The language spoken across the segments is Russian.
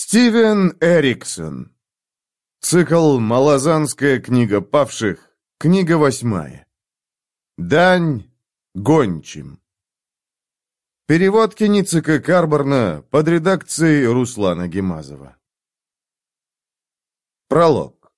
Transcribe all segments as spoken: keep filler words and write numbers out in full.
Стивен Эриксон. Цикл «Малазанская книга павших», книга восьмая. Дань гончим. Перевод Киницика Карборна под редакцией Руслана Гемазова. Пролог.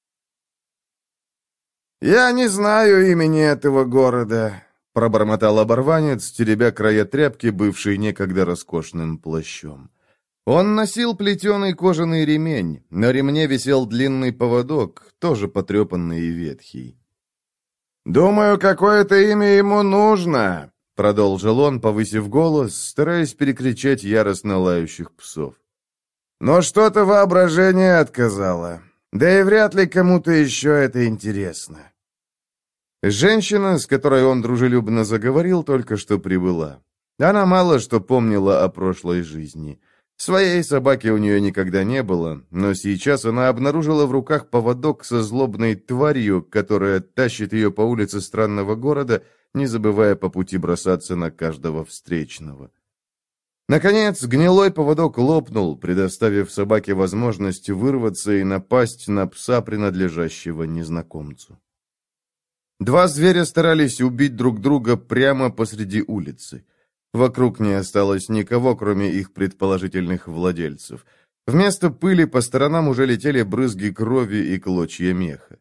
«Я не знаю имени этого города», — пробормотал оборванец, теребя края тряпки, бывшей некогда роскошным плащом. Он носил плетеный кожаный ремень, на ремне висел длинный поводок, тоже потрепанный и ветхий. «Думаю, какое-то имя ему нужно», — продолжил он, повысив голос, стараясь перекричать яростно лающих псов. «Но что-то воображение отказало, да и вряд ли кому-то еще это интересно». Женщина, с которой он дружелюбно заговорил, только что прибыла. Она мало что помнила о прошлой жизни. Своей собаки у нее никогда не было, но сейчас она обнаружила в руках поводок со злобной тварью, которая тащит ее по улице странного города, не забывая по пути бросаться на каждого встречного. Наконец, гнилой поводок лопнул, предоставив собаке возможность вырваться и напасть на пса, принадлежащего незнакомцу. Два зверя старались убить друг друга прямо посреди улицы. Вокруг не осталось никого, кроме их предположительных владельцев. Вместо пыли по сторонам уже летели брызги крови и клочья меха.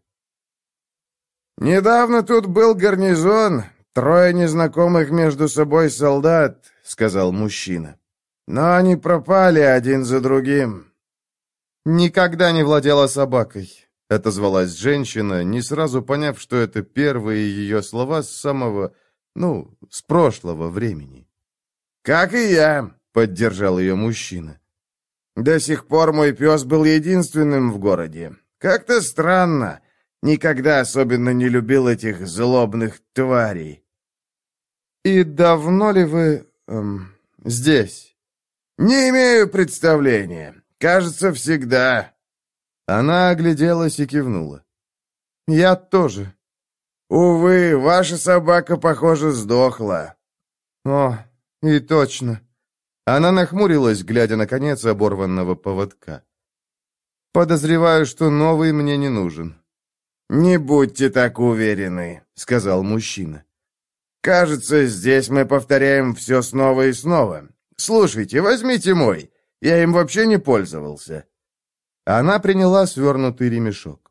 «Недавно тут был гарнизон, трое незнакомых между собой солдат», — сказал мужчина. «Но они пропали один за другим». «Никогда не владела собакой», — отозвалась женщина, не сразу поняв, что это первые ее слова с самого, ну, с прошлого времени. «Как и я», — поддержал ее мужчина. «До сих пор мой пес был единственным в городе. Как-то странно. Никогда особенно не любил этих злобных тварей». «И давно ли вы... Эм, здесь?» «Не имею представления. Кажется, всегда». Она огляделась и кивнула. «Я тоже». «Увы, ваша собака, похоже, сдохла». «О, и точно». Она нахмурилась, глядя на конец оборванного поводка. «Подозреваю, что новый мне не нужен». «Не будьте так уверены», — сказал мужчина. «Кажется, здесь мы повторяем все снова и снова. Слушайте, возьмите мой. Я им вообще не пользовался». Она приняла свернутый ремешок.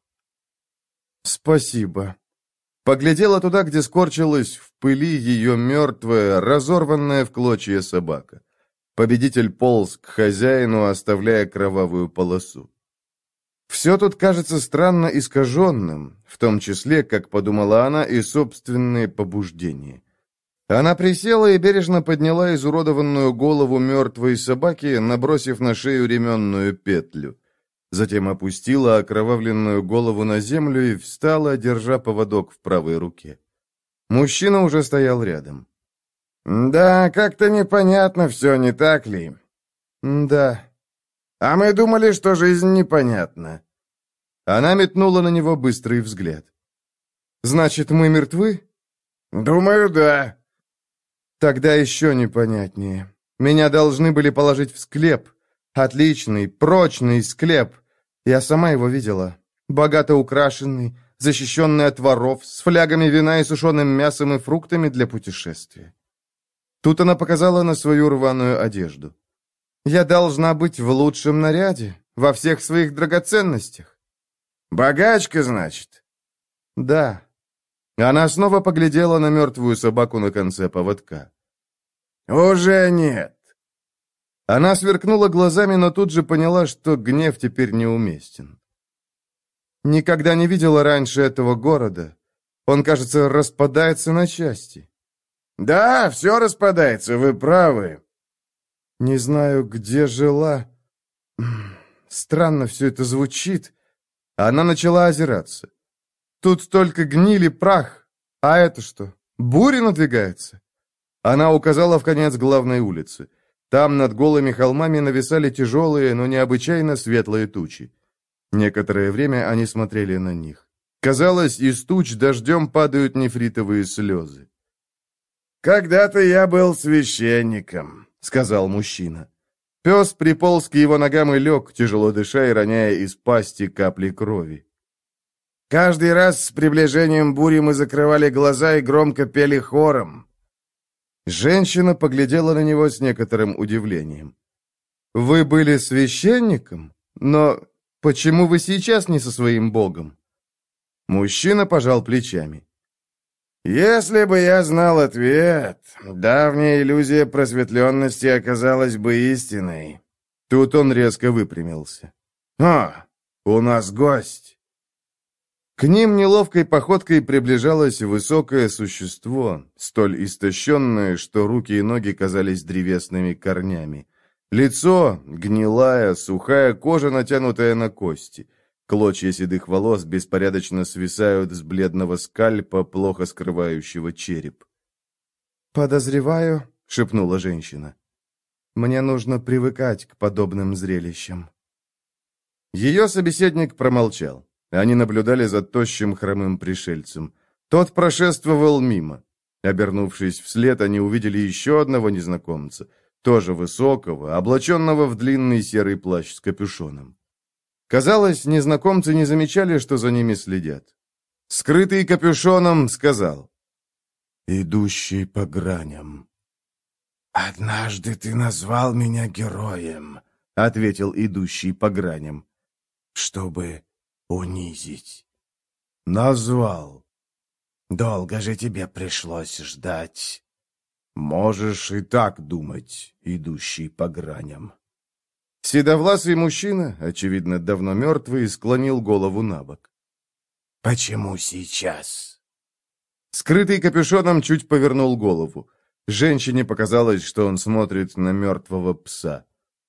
«Спасибо». Поглядела туда, где скорчилась в пыли ее мертвая, разорванная в клочья собака. Победитель полз к хозяину, оставляя кровавую полосу. Все тут кажется странно искаженным, в том числе, как подумала она, и собственные побуждения. Она присела и бережно подняла изуродованную голову мертвой собаки, набросив на шею ременную петлю. Затем опустила окровавленную голову на землю и встала, держа поводок в правой руке. Мужчина уже стоял рядом. «Да, как-то непонятно все, не так ли?» «Да». «А мы думали, что жизнь непонятна». Она метнула на него быстрый взгляд. «Значит, мы мертвы?» «Думаю, да». «Тогда еще непонятнее. Меня должны были положить в склеп. Отличный, прочный склеп. Я сама его видела. Богато украшенный, защищенный от воров, с флягами вина и сушеным мясом и фруктами для путешествия». Тут она показала на свою рваную одежду. «Я должна быть в лучшем наряде, во всех своих драгоценностях». «Богачка, значит?» «Да». Она снова поглядела на мертвую собаку на конце поводка. «Уже нет». Она сверкнула глазами, но тут же поняла, что гнев теперь неуместен. «Никогда не видела раньше этого города. Он, кажется, распадается на части». «Да, все распадается, вы правы». «Не знаю, где жила. Странно все это звучит». Она начала озираться. «Тут только гнили прах. А это что, буря надвигается?» Она указала в конец главной улицы. Там над голыми холмами нависали тяжелые, но необычайно светлые тучи. Некоторое время они смотрели на них. Казалось, из туч дождем падают нефритовые слезы. «Когда-то я был священником», — сказал мужчина. Пес приполз к его ногам и лег, тяжело дыша и роняя из пасти капли крови. Каждый раз с приближением бури мы закрывали глаза и громко пели хором. Женщина поглядела на него с некоторым удивлением. «Вы были священником? Но почему вы сейчас не со своим богом?» Мужчина пожал плечами. «Если бы я знал ответ, давняя иллюзия просветленности оказалась бы истиной». Тут он резко выпрямился. «А, у нас гость». К ним неловкой походкой приближалось высокое существо, столь истощенное, что руки и ноги казались древесными корнями. Лицо — гнилая, сухая кожа, натянутая на кости. Клочья седых волос беспорядочно свисают с бледного скальпа, плохо скрывающего череп. «Подозреваю», — шепнула женщина, — «мне нужно привыкать к подобным зрелищам». Ее собеседник промолчал. Они наблюдали за тощим хромым пришельцем. Тот прошествовал мимо. Обернувшись вслед, они увидели еще одного незнакомца, тоже высокого, облаченного в длинный серый плащ с капюшоном. Казалось, незнакомцы не замечали, что за ними следят. Скрытый капюшоном сказал: «Идущий по граням». «Однажды ты назвал меня героем», — ответил идущий по граням, — «чтобы унизить». «Назвал. Долго же тебе пришлось ждать». «Можешь и так думать, идущий по граням». Седовласый мужчина, очевидно, давно мертвый, склонил голову на бок. «Почему сейчас?» Скрытый капюшоном чуть повернул голову. Женщине показалось, что он смотрит на мертвого пса.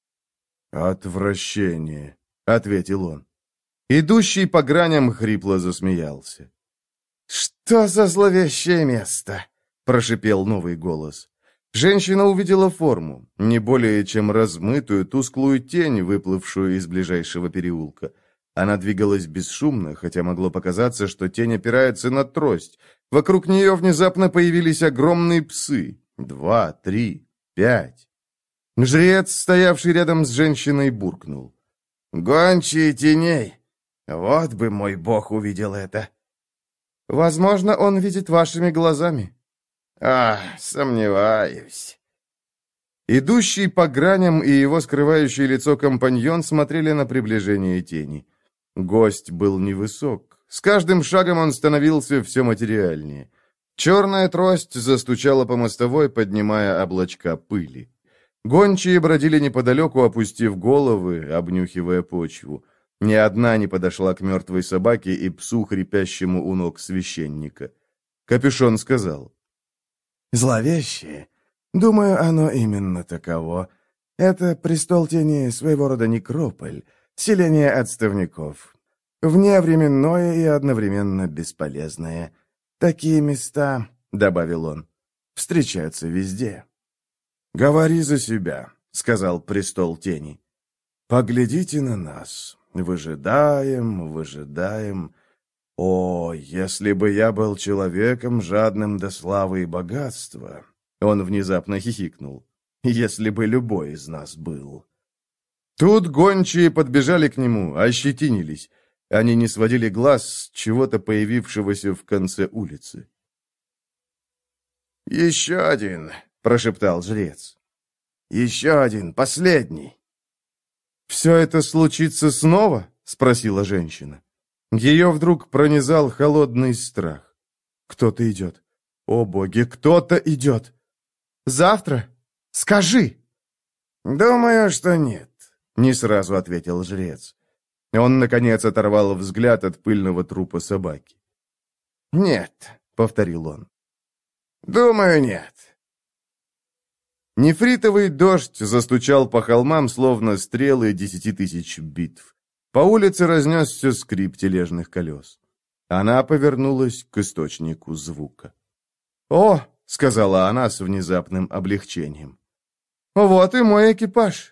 «Отвращение», — ответил он. Идущий по граням хрипло засмеялся. «Что за зловещее место?» — прошипел новый голос. Женщина увидела форму, не более чем размытую, тусклую тень, выплывшую из ближайшего переулка. Она двигалась бесшумно, хотя могло показаться, что тень опирается на трость. Вокруг нее внезапно появились огромные псы. Два, три, пять. Жрец, стоявший рядом с женщиной, буркнул: «Гончие теней! Вот бы мой бог увидел это!» «Возможно, он видит вашими глазами». «А, сомневаюсь». Идущий по граням и его скрывающий лицо компаньон смотрели на приближение тени. Гость был невысок. С каждым шагом он становился все материальнее. Черная трость застучала по мостовой, поднимая облачка пыли. Гончие бродили неподалеку, опустив головы, обнюхивая почву. Ни одна не подошла к мертвой собаке и псу, хрипящему у ног священника. Капюшон сказал: «Зловещее. Думаю, оно именно таково. Это престол тени, своего рода некрополь, селение отставников. Вневременное и одновременно бесполезное. Такие места, — добавил он, — встречаются везде». «Говори за себя», — сказал престол тени. «Поглядите на нас. Выжидаем, выжидаем. О, если бы я был человеком, жадным до славы и богатства!» Он внезапно хихикнул. «Если бы любой из нас был». Тут гончие подбежали к нему, ощетинились. Они не сводили глаз с чего-то появившегося в конце улицы. «Еще один!» — прошептал жрец. «Еще один, последний!» «Все это случится снова?» — спросила женщина. Ее вдруг пронизал холодный страх. «Кто-то идет. О, боги, кто-то идет! Завтра? Скажи!» «Думаю, что нет», — не сразу ответил жрец. Он, наконец, оторвал взгляд от пыльного трупа собаки. «Нет», — повторил он. «Думаю, нет». Нефритовый дождь застучал по холмам, словно стрелы десяти тысяч битв. По улице разнесся скрип тележных колес. Она повернулась к источнику звука. «О!» — сказала она с внезапным облегчением. «Вот и мой экипаж!»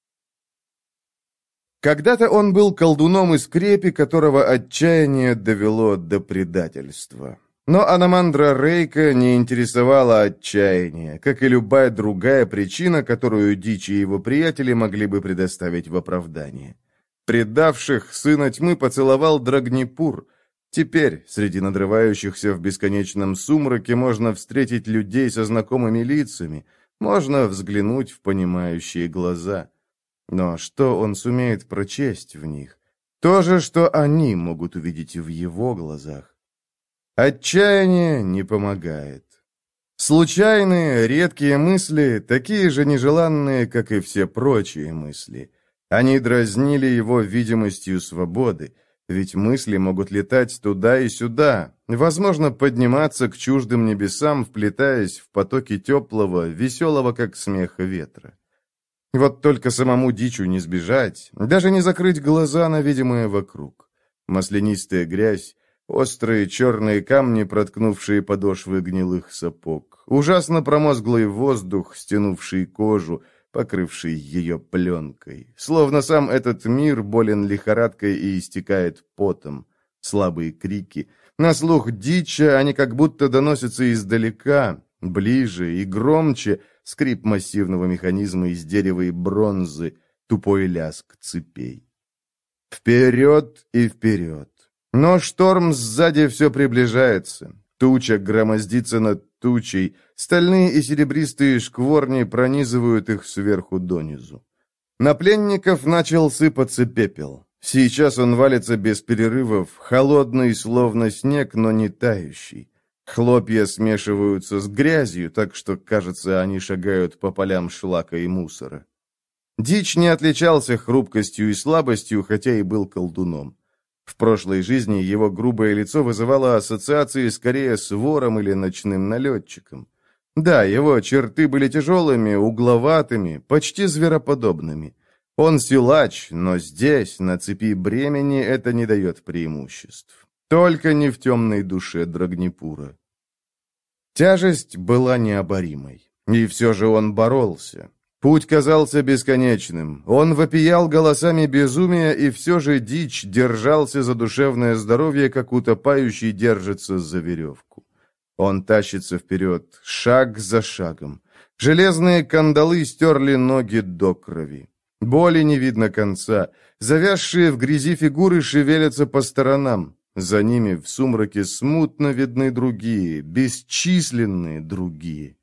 Когда-то он был колдуном из крепи, которого отчаяние довело до предательства. Но Аномандра Рейка не интересовала отчаяние, как и любая другая причина, которую Дичь и его приятели могли бы предоставить в оправдание. Предавших сына тьмы поцеловал Драгнипур. Теперь, среди надрывающихся в бесконечном сумраке, можно встретить людей со знакомыми лицами, можно взглянуть в понимающие глаза. Но что он сумеет прочесть в них? То же, что они могут увидеть в его глазах. Отчаяние не помогает. Случайные, редкие мысли, такие же нежеланные, как и все прочие мысли. Они дразнили его видимостью свободы, ведь мысли могут летать туда и сюда, возможно, подниматься к чуждым небесам, вплетаясь в потоки теплого, веселого, как смех ветра. Вот только самому Дичу не сбежать, даже не закрыть глаза на видимое вокруг. Маслянистая грязь, острые черные камни, проткнувшие подошвы гнилых сапог, ужасно промозглый воздух, стянувший кожу, покрывший ее пленкой. Словно сам этот мир болен лихорадкой и истекает потом. Слабые крики. На слух Дича они как будто доносятся издалека, ближе и громче, скрип массивного механизма из дерева и бронзы, тупой лязг цепей. Вперед и вперед. Но шторм сзади все приближается. Туча громоздится над тучей, стальные и серебристые шкворни пронизывают их сверху донизу. На пленников начал сыпаться пепел. Сейчас он валится без перерывов, холодный, словно снег, но не тающий. Хлопья смешиваются с грязью, так что, кажется, они шагают по полям шлака и мусора. Дичь не отличался хрупкостью и слабостью, хотя и был колдуном. В прошлой жизни его грубое лицо вызывало ассоциации скорее с вором или ночным налетчиком. Да, его черты были тяжелыми, угловатыми, почти звероподобными. Он силач, но здесь, на цепи бремени, это не дает преимуществ. Только не в темной душе Драгнипура. Тяжесть была необоримой, и все же он боролся. Путь казался бесконечным. Он вопиял голосами безумия, и все же Дичь держался за душевное здоровье, как утопающий держится за веревку. Он тащится вперед, шаг за шагом. Железные кандалы стерли ноги до крови. Боли не видно конца. Завязшие в грязи фигуры шевелятся по сторонам. За ними в сумраке смутно видны другие, бесчисленные другие.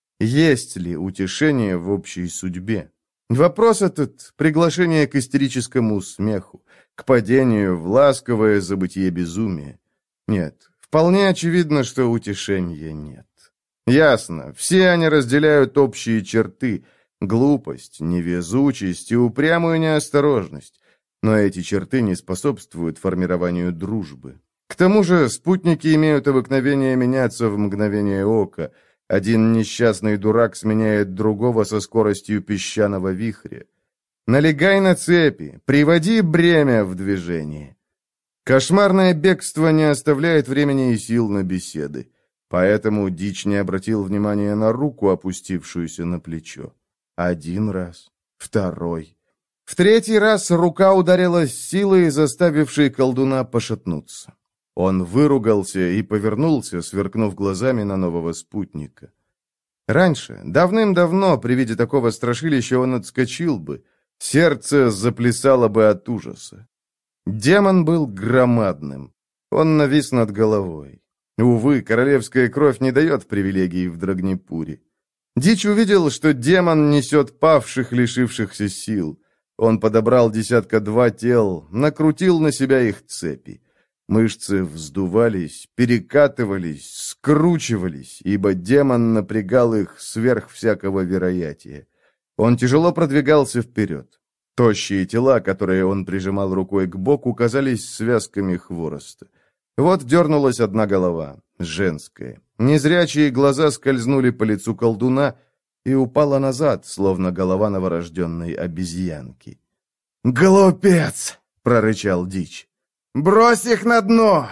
Есть ли утешение в общей судьбе? Вопрос этот — приглашение к истерическому смеху, к падению в ласковое забытие безумия. Нет, вполне очевидно, что утешения нет. Ясно, все они разделяют общие черты — глупость, невезучесть и упрямую неосторожность. Но эти черты не способствуют формированию дружбы. К тому же спутники имеют обыкновение меняться в мгновение ока. Один несчастный дурак сменяет другого со скоростью песчаного вихря. Налегай на цепи, приводи бремя в движение. Кошмарное бегство не оставляет времени и сил на беседы. Поэтому Дичь не обратил внимания на руку, опустившуюся на плечо. Один раз, второй. В третий раз рука ударилась силой, заставившей колдуна пошатнуться. Он выругался и повернулся, сверкнув глазами на нового спутника. Раньше, давным-давно, при виде такого страшилища он отскочил бы, сердце заплясало бы от ужаса. Демон был громадным. Он навис над головой. Увы, королевская кровь не дает привилегий в Драгнипуре. Дичь увидел, что демон несет павших, лишившихся сил. Он подобрал десятка-два тел, накрутил на себя их цепи. Мышцы вздувались, перекатывались, скручивались, ибо демон напрягал их сверх всякого вероятия. Он тяжело продвигался вперед. Тощие тела, которые он прижимал рукой к боку, казались связками хвороста. Вот дернулась одна голова, женская. Незрячие глаза скользнули по лицу колдуна и упала назад, словно голова новорожденной обезьянки. «Глупец!» — прорычал Дичь. «Брось их на дно!»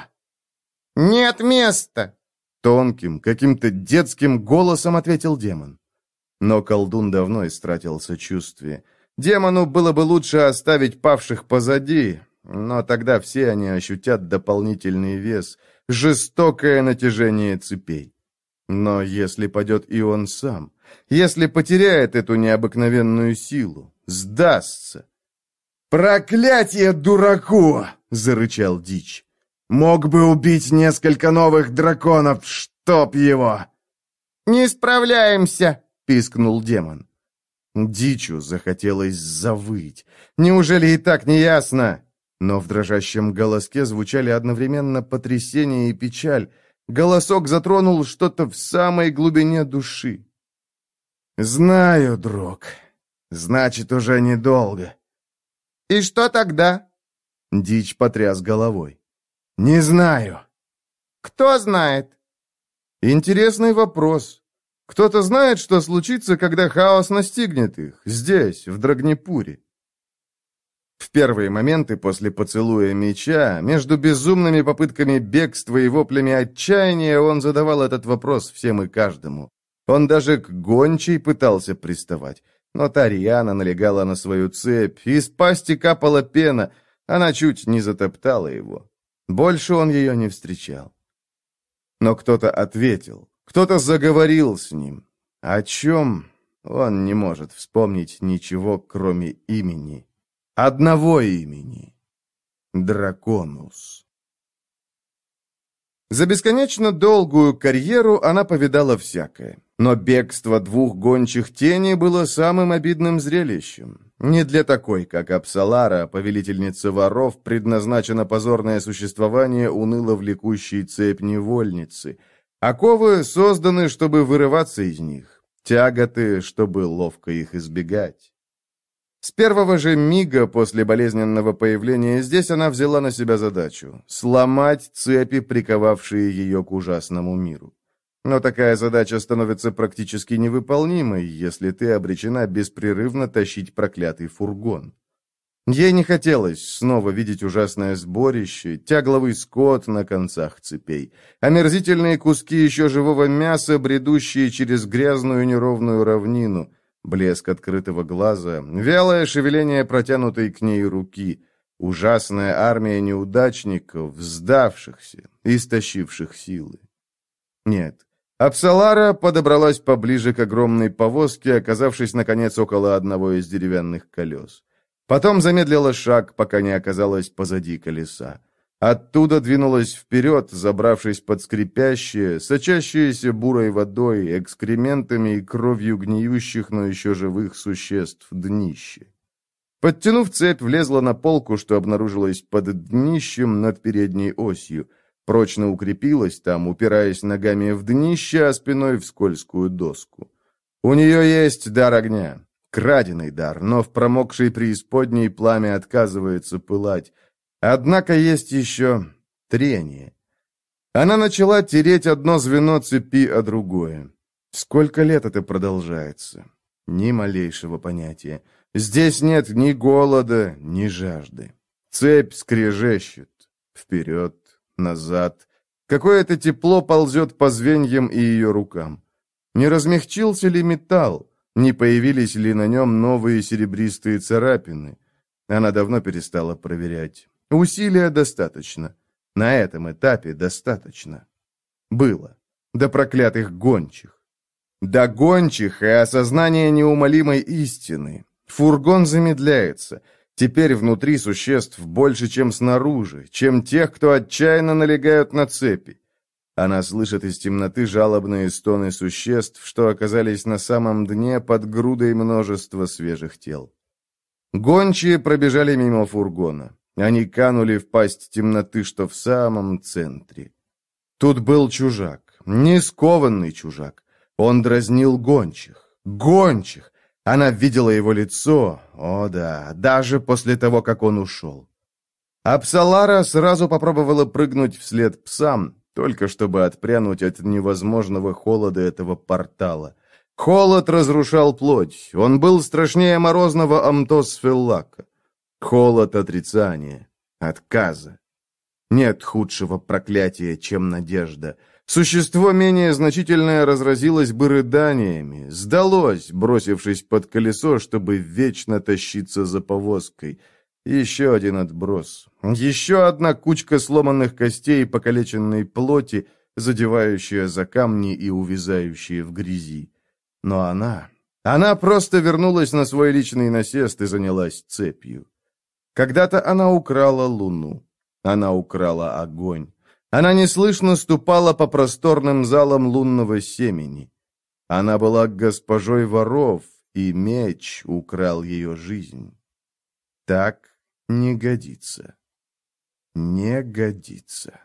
«Нет места!» — тонким, каким-то детским голосом ответил демон. Но колдун давно истратил сочувствие. Демону было бы лучше оставить павших позади, но тогда все они ощутят дополнительный вес, жестокое натяжение цепей. Но если падет и он сам, если потеряет эту необыкновенную силу, сдастся. «Проклятие дураку!» — зарычал Дичь. «Мог бы убить несколько новых драконов, чтоб его!» «Не справляемся!» — пискнул демон. Дичу захотелось завыть. Неужели и так не ясно? Но в дрожащем голоске звучали одновременно потрясение и печаль. Голосок затронул что-то в самой глубине души. «Знаю, друг. Значит, уже недолго». «И что тогда?» Дичь потряс головой. «Не знаю». «Кто знает?» Интересный вопрос. Кто-то знает, что случится, когда хаос настигнет их, здесь, в Драгнепуре? В первые моменты после поцелуя меча, между безумными попытками бегства и воплями отчаяния, он задавал этот вопрос всем и каждому. Он даже к гончей пытался приставать. Но Тарьяна налегала на свою цепь, из пасти капала пена, она чуть не затоптала его. Больше он ее не встречал. Но кто-то ответил, кто-то заговорил с ним. О чем? Он не может вспомнить ничего, кроме имени. Одного имени. Драконус. За бесконечно долгую карьеру она повидала всякое. Но бегство двух гончих теней было самым обидным зрелищем. Не для такой, как Апсалара, повелительница воров, предназначено позорное существование уныло влекущей цепь невольницы. Оковы созданы, чтобы вырываться из них, тяготы, чтобы ловко их избегать. С первого же мига после болезненного появления здесь она взяла на себя задачу — сломать цепи, приковавшие ее к ужасному миру. Но такая задача становится практически невыполнимой, если ты обречена беспрерывно тащить проклятый фургон. Ей не хотелось снова видеть ужасное сборище, тягловый скот на концах цепей, омерзительные куски еще живого мяса, бредущие через грязную неровную равнину, блеск открытого глаза, вялое шевеление протянутой к ней руки, ужасная армия неудачников, сдавшихся, истощивших силы. Нет. Апсалара подобралась поближе к огромной повозке, оказавшись, наконец, около одного из деревянных колес. Потом замедлила шаг, пока не оказалась позади колеса. Оттуда двинулась вперед, забравшись под скрипящие, сочащиеся бурой водой, экскрементами и кровью гниющих, но еще живых существ днище. Подтянув цепь, влезла на полку, что обнаружилась под днищем над передней осью. Прочно укрепилась там, упираясь ногами в днище, а спиной в скользкую доску. У нее есть дар огня. Краденый дар, но в промокшей преисподней пламя отказывается пылать. Однако есть еще трение. Она начала тереть одно звено цепи, а другое. Сколько лет это продолжается? Ни малейшего понятия. Здесь нет ни голода, ни жажды. Цепь скрежещет. Вперед. Назад. Какое-то тепло ползет по звеньям и ее рукам. Не размягчился ли металл? Не появились ли на нем новые серебристые царапины? Она давно перестала проверять. Усилия достаточно. На этом этапе достаточно. Было. До проклятых гончих. До гончих и осознания неумолимой истины. Фургон замедляется. Теперь внутри существ больше, чем снаружи, чем тех, кто отчаянно налегают на цепи. Она слышит из темноты жалобные стоны существ, что оказались на самом дне под грудой множества свежих тел. Гончие пробежали мимо фургона. Они канули в пасть темноты, что в самом центре. Тут был чужак, не скованный чужак. Он дразнил гончих. Гончих! Она видела его лицо, о да, даже после того, как он ушел. Апсалара сразу попробовала прыгнуть вслед псам, только чтобы отпрянуть от невозможного холода этого портала. Холод разрушал плоть, он был страшнее морозного Амтос-Феллака. Холод отрицания, отказа. Нет худшего проклятия, чем надежда. Существо менее значительное разразилось бы рыданиями, сдалось, бросившись под колесо, чтобы вечно тащиться за повозкой. Еще один отброс. Еще одна кучка сломанных костей и покалеченной плоти, задевающая за камни и увязающая в грязи. Но она... Она просто вернулась на свой личный насест и занялась цепью. Когда-то она украла луну. Она украла огонь. Она неслышно ступала по просторным залам лунного семени. Она была госпожой воров, и меч украл ее жизнь. Так не годится. Не годится.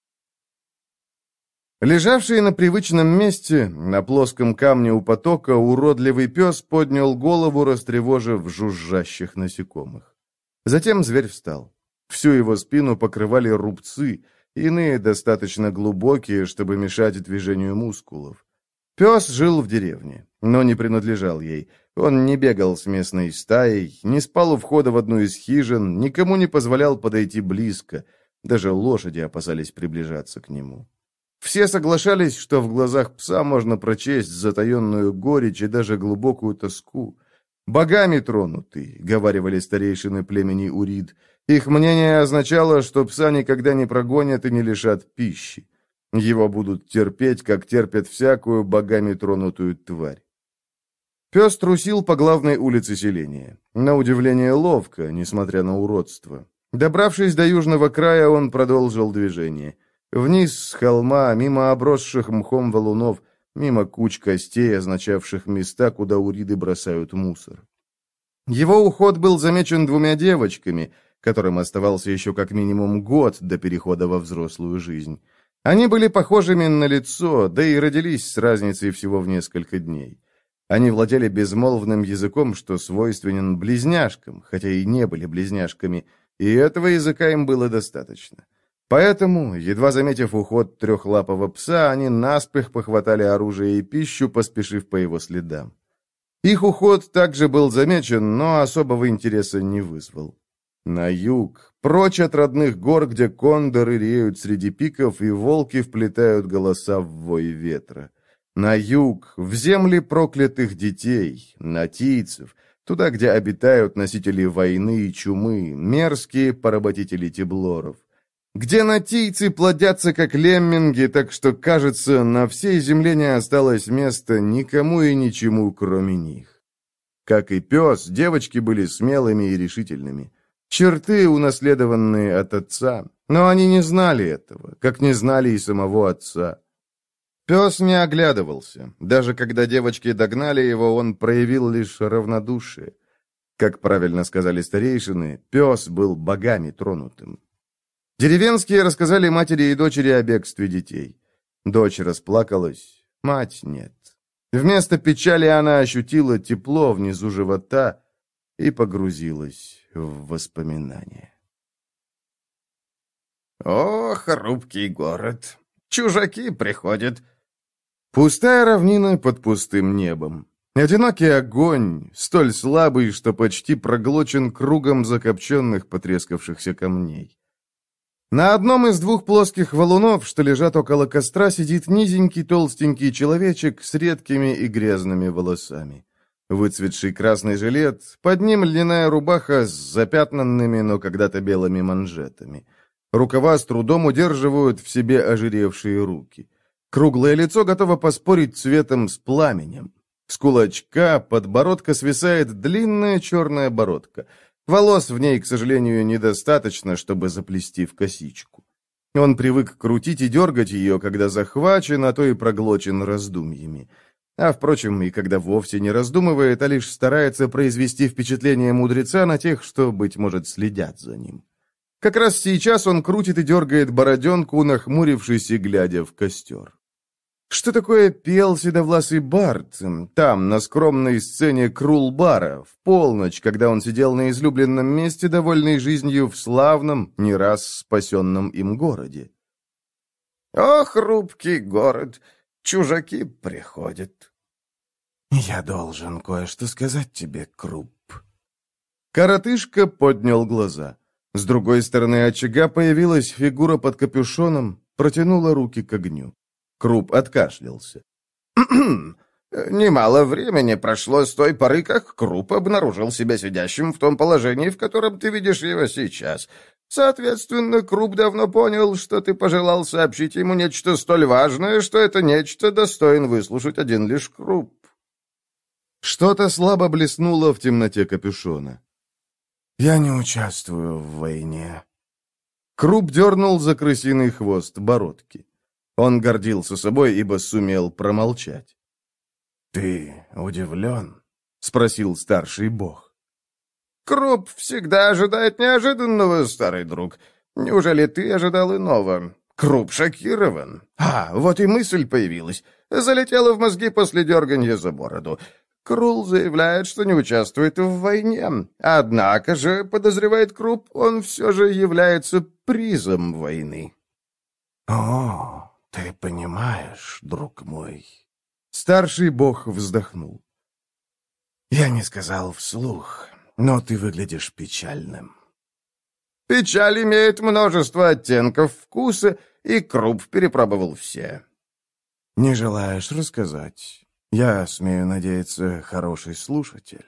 Лежавший на привычном месте, на плоском камне у потока, уродливый пес поднял голову, растревожив жужжащих насекомых. Затем зверь встал. Всю его спину покрывали рубцы, иные достаточно глубокие, чтобы мешать движению мускулов. Пес жил в деревне, но не принадлежал ей. Он не бегал с местной стаей, не спал у входа в одну из хижин, никому не позволял подойти близко. Даже лошади опасались приближаться к нему. Все соглашались, что в глазах пса можно прочесть затаенную горечь и даже глубокую тоску. «Богами тронутый», — говаривали старейшины племени Урид. Их мнение означало, что пса никогда не прогонят и не лишат пищи. Его будут терпеть, как терпят всякую богами тронутую тварь. Пес трусил по главной улице селения. На удивление ловко, несмотря на уродство. Добравшись до южного края, он продолжил движение. Вниз с холма, мимо обросших мхом валунов, мимо куч костей, означавших места, куда уриды бросают мусор. Его уход был замечен двумя девочками, которым оставался еще как минимум год до перехода во взрослую жизнь. Они были похожими на лицо, да и родились с разницей всего в несколько дней. Они владели безмолвным языком, что свойственен близняшкам, хотя и не были близняшками, и этого языка им было достаточно. Поэтому, едва заметив уход трехлапого пса, они наспех похватали оружие и пищу, поспешив по его следам. Их уход также был замечен, но особого интереса не вызвал. На юг, прочь от родных гор, где кондоры реют среди пиков и волки вплетают голоса в вой ветра. На юг, в земли проклятых детей, натийцев, туда, где обитают носители войны и чумы, мерзкие поработители теблоров. Где натийцы плодятся, как лемминги, так что, кажется, на всей земле не осталось места никому и ничему, кроме них. Как и пес, девочки были смелыми и решительными. Черты, унаследованные от отца, но они не знали этого, как не знали и самого отца. Пес не оглядывался. Даже когда девочки догнали его, он проявил лишь равнодушие. Как правильно сказали старейшины, пес был богами тронутым. Деревенские рассказали матери и дочери о бегстве детей. Дочь расплакалась, мать нет. Вместо печали она ощутила тепло внизу живота и погрузилась в воспоминания. «О, хрупкий город! Чужаки приходят!» Пустая равнина под пустым небом. Одинокий огонь, столь слабый, что почти проглочен кругом закопченных потрескавшихся камней. На одном из двух плоских валунов, что лежат около костра, сидит низенький толстенький человечек с редкими и грязными волосами. Выцветший красный жилет, под ним льняная рубаха с запятнанными, но когда-то белыми манжетами. Рукава с трудом удерживают в себе ожиревшие руки. Круглое лицо готово поспорить цветом с пламенем. С кулачка подбородка свисает длинная черная бородка. Волос в ней, к сожалению, недостаточно, чтобы заплести в косичку. Он привык крутить и дергать ее, когда захвачен, а то и проглочен раздумьями. А, впрочем, и когда вовсе не раздумывает, а лишь старается произвести впечатление мудреца на тех, что, быть может, следят за ним. Как раз сейчас он крутит и дергает бороденку, нахмурившись и глядя в костер. Что такое пел седовласый бард там, на скромной сцене Крулбара, в полночь, когда он сидел на излюбленном месте, довольный жизнью в славном, не раз спасенном им городе? «О, хрупкий город! Чужаки приходят!» «Я должен кое-что сказать тебе, Круп». Коротышка поднял глаза. С другой стороны очага появилась фигура под капюшоном, протянула руки к огню. Круп откашлялся. Немало времени прошло с той поры, как Круп обнаружил себя сидящим в том положении, в котором ты видишь его сейчас. Соответственно, Круп давно понял, что ты пожелал сообщить ему нечто столь важное, что это нечто достоин выслушать один лишь Круп». Что-то слабо блеснуло в темноте капюшона. «Я не участвую в войне». Круп дернул за крысиный хвост бородки. Он гордился собой, ибо сумел промолчать. «Ты удивлен?» — спросил старший бог. «Круп всегда ожидает неожиданного, старый друг. Неужели ты ожидал иного? Круп шокирован. А, вот и мысль появилась. Залетела в мозги после дерганья за бороду. Крул заявляет, что не участвует в войне. Однако же, подозревает Круп, он все же является призом войны». «О, ты понимаешь, друг мой». Старший бог вздохнул. «Я не сказал вслух, но ты выглядишь печальным». «Печаль имеет множество оттенков вкуса, и Круп перепробовал все». «Не желаешь рассказать? Я, смею надеяться, хороший слушатель».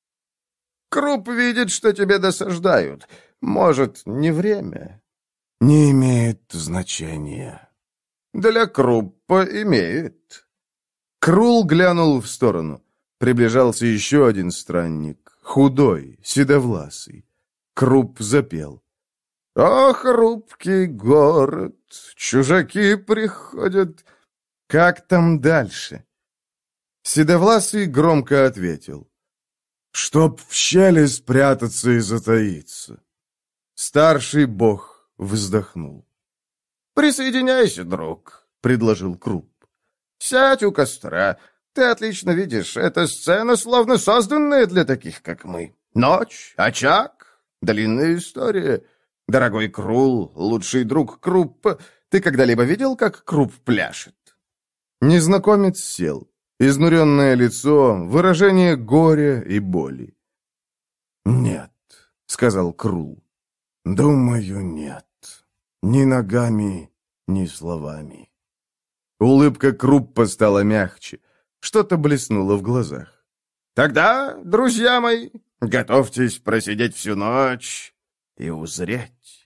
«Круп видит, что тебе досаждают. Может, не время?» «Не имеет значения». «Для Круппа имеет». Крул глянул в сторону. Приближался еще один странник, худой, седовласый. Круп запел. «Ох, хрупкий город, чужаки приходят». «Как там дальше?» Седовласый громко ответил. «Чтоб в щели спрятаться и затаиться». Старший бог вздохнул. «Присоединяйся, друг», — предложил Круп. «Сядь у костра. Ты отлично видишь, эта сцена словно созданная для таких, как мы. Ночь, очаг, длинная история. Дорогой Крул, лучший друг Круппа, ты когда-либо видел, как Круп пляшет?» Незнакомец сел. Изнуренное лицо, выражение горя и боли. «Нет», — сказал Крул. «Думаю, нет. Ни ногами, ни словами». Улыбка Круппа стала мягче. Что-то блеснуло в глазах. «Тогда, друзья мои, готовьтесь просидеть всю ночь и узреть».